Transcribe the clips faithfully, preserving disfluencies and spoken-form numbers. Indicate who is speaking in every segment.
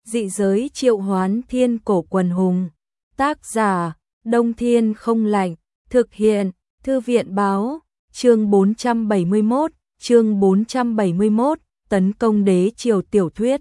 Speaker 1: Dị giới triệu hoán thiên cổ quần hùng. Tác giả, Đông Thiên không lạnh. Thực hiện, Thư viện báo. Chương bốn trăm bảy mươi mốt, chương bốn trăm bảy mươi mốt, tấn công đế triều tiểu thuyết.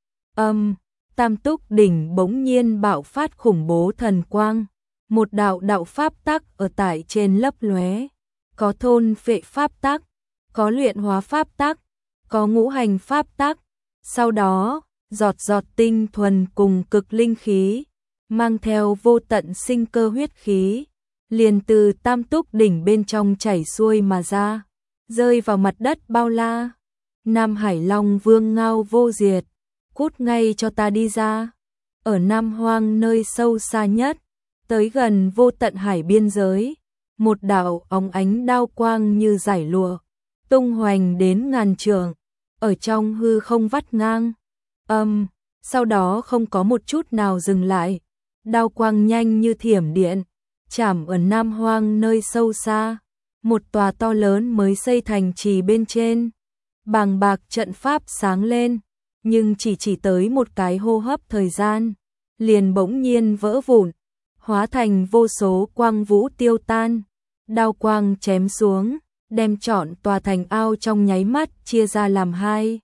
Speaker 1: Âm, Tam Túc đỉnh bỗng nhiên bạo phát khủng bố thần quang. Một đạo đạo pháp tắc ở tại trên lấp lóe. Có thôn phệ pháp tắc, có luyện hóa pháp tắc, có ngũ hành pháp tắc. Sau đó, giọt giọt tinh thuần cùng cực linh khí, mang theo vô tận sinh cơ huyết khí, liền từ Tam Túc đỉnh bên trong chảy xuôi mà ra, rơi vào mặt đất bao la. Nam Hải Long Vương ngao vô diệt, cút ngay cho ta đi ra. Ở Nam Hoang nơi sâu xa nhất, tới gần vô tận hải biên giới, một đạo óng ánh đao quang như giải lụa, tung hoành đến ngàn trượng, ở trong hư không vắt ngang. Âm, sau đó không có một chút nào dừng lại, đao quang nhanh như thiểm điện, chạm ở Nam Hoang nơi sâu xa, một tòa to lớn mới xây thành trì bên trên. Bàng bạc trận pháp sáng lên, nhưng chỉ chỉ tới một cái hô hấp thời gian, liền bỗng nhiên vỡ vụn, hóa thành vô số quang vũ tiêu tan. Đao quang chém xuống, đem trọn tòa thành ao trong nháy mắt chia ra làm hai.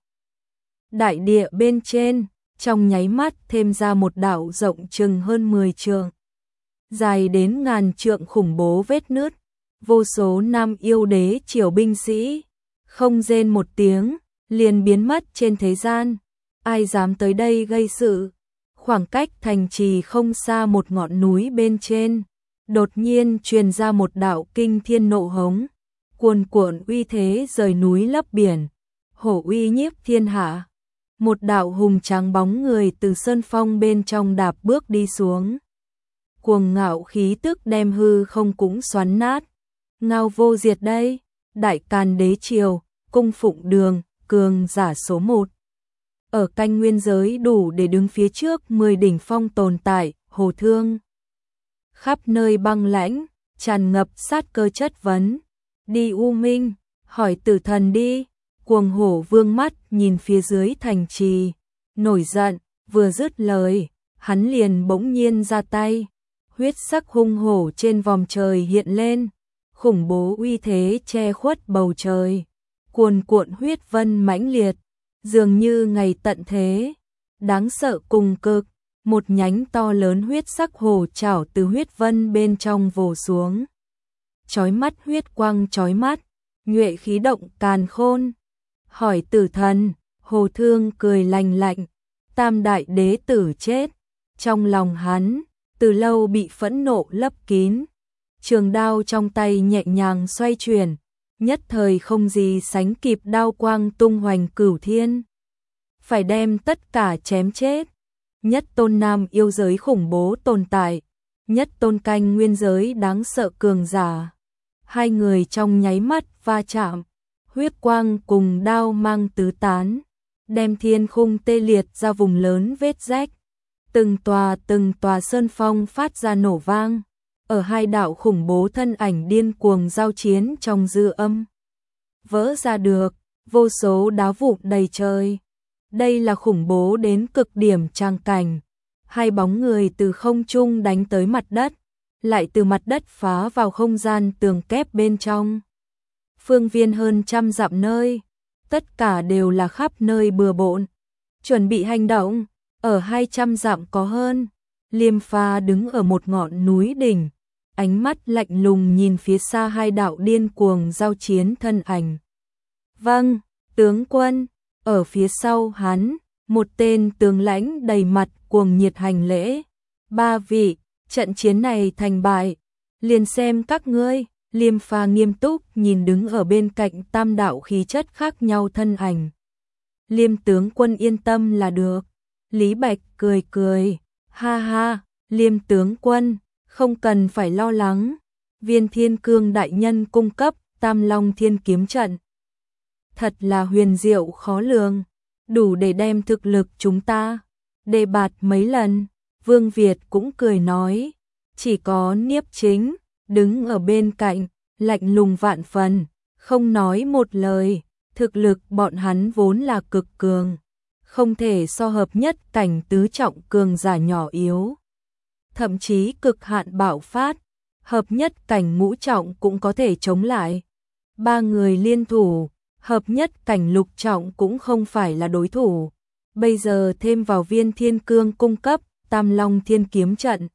Speaker 1: Đại địa bên trên, trong nháy mắt thêm ra một đạo rộng chừng hơn mười trượng, dài đến ngàn trượng khủng bố vết nứt. Vô số nam yêu đế triều binh sĩ, không rên một tiếng, liền biến mất trên thế gian. Ai dám tới đây gây sự? Khoảng cách thành trì không xa một ngọn núi bên trên, đột nhiên truyền ra một đạo kinh thiên nộ hống, cuồn cuộn uy thế rời núi lấp biển, hổ uy nhiếp thiên hạ. Một đạo hùng tráng bóng người từ sơn phong bên trong đạp bước đi xuống, cuồng ngạo khí tức đem hư không cũng xoắn nát. Ngao vô diệt đây, đại càn đế triều, cung phụng đường, cường giả số một. Ở canh nguyên giới đủ để đứng phía trước mười đỉnh phong tồn tại, hồ thương. Khắp nơi băng lãnh, tràn ngập sát cơ chất vấn. Đi U Minh, hỏi tử thần đi. Cuồng hổ vương mắt nhìn phía dưới thành trì, nổi giận, vừa dứt lời, hắn liền bỗng nhiên ra tay. Huyết sắc hung hổ trên vòm trời hiện lên, khủng bố uy thế che khuất bầu trời, cuồn cuộn huyết vân mãnh liệt, dường như ngày tận thế, đáng sợ cùng cực. Một nhánh to lớn huyết sắc hổ chảo từ huyết vân bên trong vồ xuống, chói mắt huyết quang chói mắt, nhuệ khí động càn khôn. Hỏi tử thần, hồ thương cười lành lạnh, tam đại đế tử chết, trong lòng hắn từ lâu bị phẫn nộ lấp kín. Trường đao trong tay nhẹ nhàng xoay chuyển, nhất thời không gì sánh kịp đao quang tung hoành cửu thiên, phải đem tất cả chém chết. Nhất tôn nam yêu giới khủng bố tồn tại, nhất tôn canh nguyên giới đáng sợ cường giả, hai người trong nháy mắt va chạm, huyết quang cùng đao mang tứ tán, đem thiên khung tê liệt ra vùng lớn vết rách. Từng tòa từng tòa sơn phong phát ra nổ vang, ở hai đạo khủng bố thân ảnh điên cuồng giao chiến trong dư âm. Vỡ ra được, vô số đá vụn đầy trời. Đây là khủng bố đến cực điểm trang cảnh. Hai bóng người từ không trung đánh tới mặt đất, lại từ mặt đất phá vào không gian tường kép bên trong. Phương viên hơn trăm dặm nơi, tất cả đều là khắp nơi bừa bộn. Chuẩn bị hành động, ở hai trăm dặm có hơn. Liêm Pha đứng ở một ngọn núi đỉnh, ánh mắt lạnh lùng nhìn phía xa hai đạo điên cuồng giao chiến thân ảnh. Vâng, tướng quân. Ở phía sau hắn, một tên tướng lãnh đầy mặt cuồng nhiệt hành lễ. Ba vị, trận chiến này thành bại, liền xem các ngươi. Liêm Pha nghiêm túc nhìn đứng ở bên cạnh tam đạo khí chất khác nhau thân ảnh. Liêm tướng quân yên tâm là được. Lý Bạch cười cười, ha ha, Liêm tướng quân, không cần phải lo lắng. Viên Thiên Cương đại nhân cung cấp Tam Long Thiên kiếm trận, thật là huyền diệu khó lường, đủ để đem thực lực chúng ta đề bạt mấy lần. Vương Việt cũng cười nói, chỉ có Niếp Chính đứng ở bên cạnh, lạnh lùng vạn phần, không nói một lời. Thực lực bọn hắn vốn là cực cường, không thể so hợp nhất cảnh tứ trọng cường giả nhỏ yếu. Thậm chí cực hạn bạo phát, hợp nhất cảnh ngũ trọng cũng có thể chống lại. Ba người liên thủ, hợp nhất cảnh lục trọng cũng không phải là đối thủ. Bây giờ thêm vào viên thiên cương cung cấp, tam long thiên kiếm trận,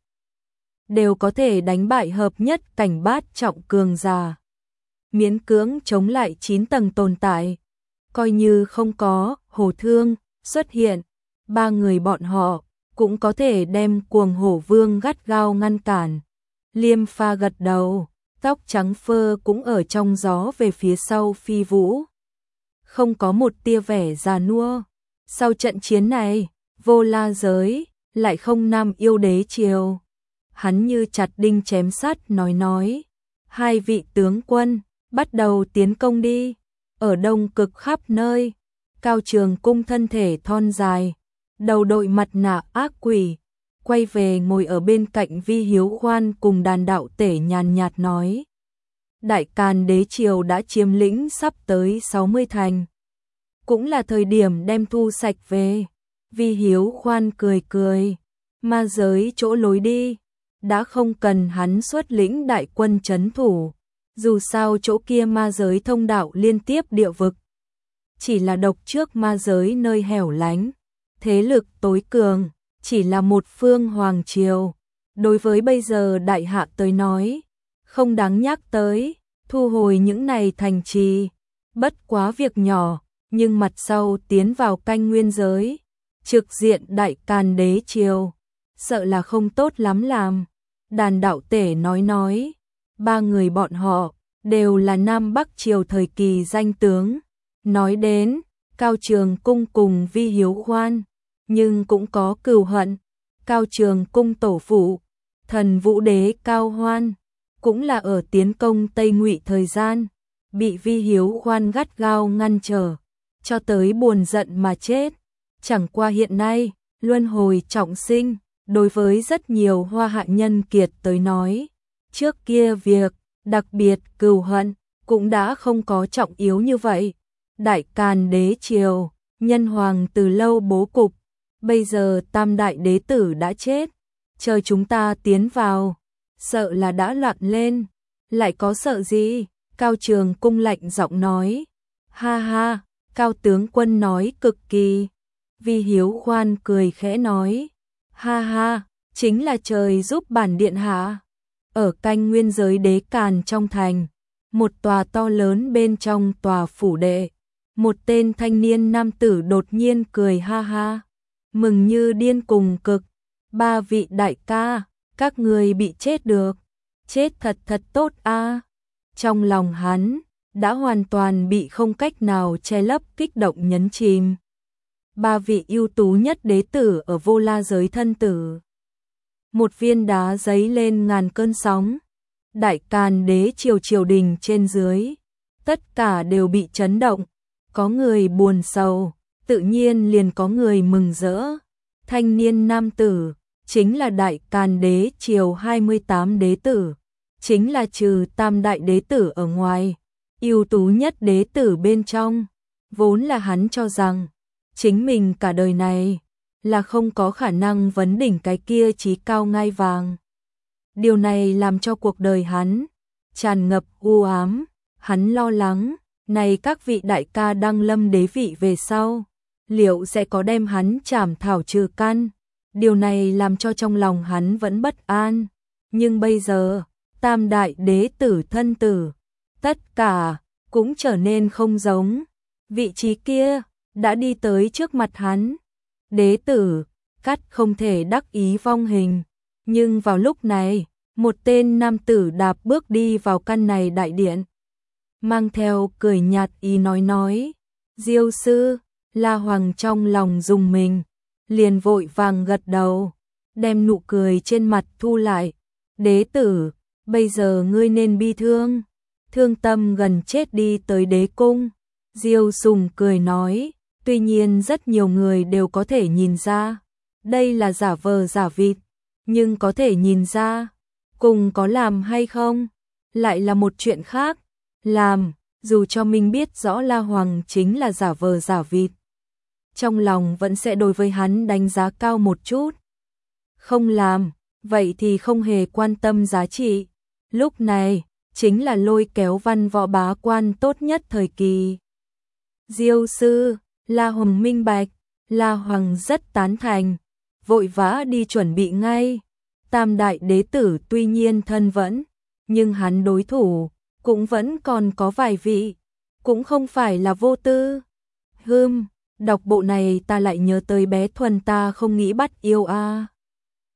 Speaker 1: đều có thể đánh bại hợp nhất cảnh bát trọng cường giả. Miễn cưỡng chống lại chín tầng tồn tại. Coi như không có hổ thương xuất hiện, ba người bọn họ cũng có thể đem cuồng hổ vương gắt gao ngăn cản. Liêm Pha gật đầu, tóc trắng phơ cũng ở trong gió về phía sau phi vũ. Không có một tia vẻ già nua. Sau trận chiến này, Vô La giới lại không nam yêu đế triều. Hắn như chặt đinh chém sắt nói nói. Hai vị tướng quân, bắt đầu tiến công đi. Ở đông cực khắp nơi, Cao Trường Cung thân thể thon dài, đầu đội mặt nạ ác quỷ, quay về ngồi ở bên cạnh Vi Hiếu Khoan cùng đàn đạo tể nhàn nhạt nói. Đại Càn đế triều đã chiếm lĩnh sắp tới sáu mươi thành. Cũng là thời điểm đem thu sạch về. Vi Hiếu Khoan cười cười, ma giới chỗ lối đi, đã không cần hắn xuất lĩnh đại quân trấn thủ. Dù sao chỗ kia ma giới thông đạo liên tiếp địa vực. Chỉ là độc trước ma giới nơi hẻo lánh, thế lực tối cường, chỉ là một phương hoàng triều. Đối với bây giờ đại hạ tới nói, không đáng nhắc tới, thu hồi những này thành trì, bất quá việc nhỏ, nhưng mặt sau tiến vào canh nguyên giới, trực diện Đại Càn đế triều, sợ là không tốt lắm làm. Đàn đạo tể nói nói, ba người bọn họ đều là Nam Bắc triều thời kỳ danh tướng. Nói đến Cao Trường Cung cùng Vi Hiếu Khoan, nhưng cũng có cừu hận. Cao Trường Cung tổ phụ, thần vũ đế Cao Hoan, cũng là ở tiến công Tây Ngụy thời gian, bị Vi Hiếu Khoan gắt gao ngăn trở, cho tới buồn giận mà chết. Chẳng qua hiện nay, luân hồi trọng sinh, đối với rất nhiều hoa hạ nhân kiệt tới nói, trước kia việc, đặc biệt cừu hận, cũng đã không có trọng yếu như vậy. Đại Càn đế triều, nhân hoàng từ lâu bố cục, bây giờ tam đại đế tử đã chết, chờ chúng ta tiến vào, sợ là đã loạn lên, lại có sợ gì? Cao Trường Cung lạnh giọng nói. Ha ha, Cao tướng quân nói cực kỳ. Vi Hiếu Khoan cười khẽ nói. Ha ha, chính là trời giúp bản điện hạ. Ở canh nguyên giới đế Càn trong thành, một tòa to lớn bên trong tòa phủ đệ, một tên thanh niên nam tử đột nhiên cười ha ha, mừng như điên cùng cực. Ba vị đại ca, các người bị chết được, chết thật thật tốt a. Trong lòng hắn đã hoàn toàn bị không cách nào che lấp kích động nhấn chìm. Ba vị ưu tú nhất đế tử ở Vô La giới thân tử. Một viên đá giấy lên ngàn cơn sóng. Đại Càn đế triều triều đình trên dưới, tất cả đều bị chấn động. Có người buồn sầu, tự nhiên liền có người mừng rỡ. Thanh niên nam tử, chính là Đại Càn đế triều hai mươi tám đế tử, chính là trừ tam đại đế tử ở ngoài, ưu tú nhất đế tử bên trong. Vốn là hắn cho rằng, chính mình cả đời này, là không có khả năng vấn đỉnh cái kia chí cao ngai vàng. Điều này làm cho cuộc đời hắn tràn ngập u ám, hắn lo lắng, này các vị đại ca đăng lâm đế vị về sau, liệu sẽ có đem hắn trảm thảo trừ căn. Điều này làm cho trong lòng hắn vẫn bất an, nhưng bây giờ, tam đại đế tử thân tử, tất cả cũng trở nên không giống. Vị trí kia đã đi tới trước mặt hắn. Đế tử, cắt không thể đắc ý vong hình, nhưng vào lúc này, một tên nam tử đạp bước đi vào căn này đại điện, mang theo cười nhạt ý nói nói. Diêu sư, La Hoàng trong lòng rùng mình, liền vội vàng gật đầu, đem nụ cười trên mặt thu lại. Đế tử, bây giờ ngươi nên bi thương, thương tâm gần chết đi tới đế cung. Diêu Sùng cười nói, tuy nhiên rất nhiều người đều có thể nhìn ra, đây là giả vờ giả vịt, nhưng có thể nhìn ra, cùng có làm hay không, lại là một chuyện khác. Làm, dù cho mình biết rõ La Hoàng chính là giả vờ giả vịt, trong lòng vẫn sẽ đối với hắn đánh giá cao một chút. Không làm, vậy thì không hề quan tâm giá trị. Lúc này, chính là lôi kéo văn võ bá quan tốt nhất thời kỳ. Diêu sư, La Hồng minh bạch, La Hoàng rất tán thành, vội vã đi chuẩn bị ngay. Tam đại đế tử tuy nhiên thân vẫn, nhưng hắn đối thủ cũng vẫn còn có vài vị, cũng không phải là vô tư. Hừm, đọc bộ này ta lại nhớ tới bé Thuần ta không nghĩ bắt yêu a. À.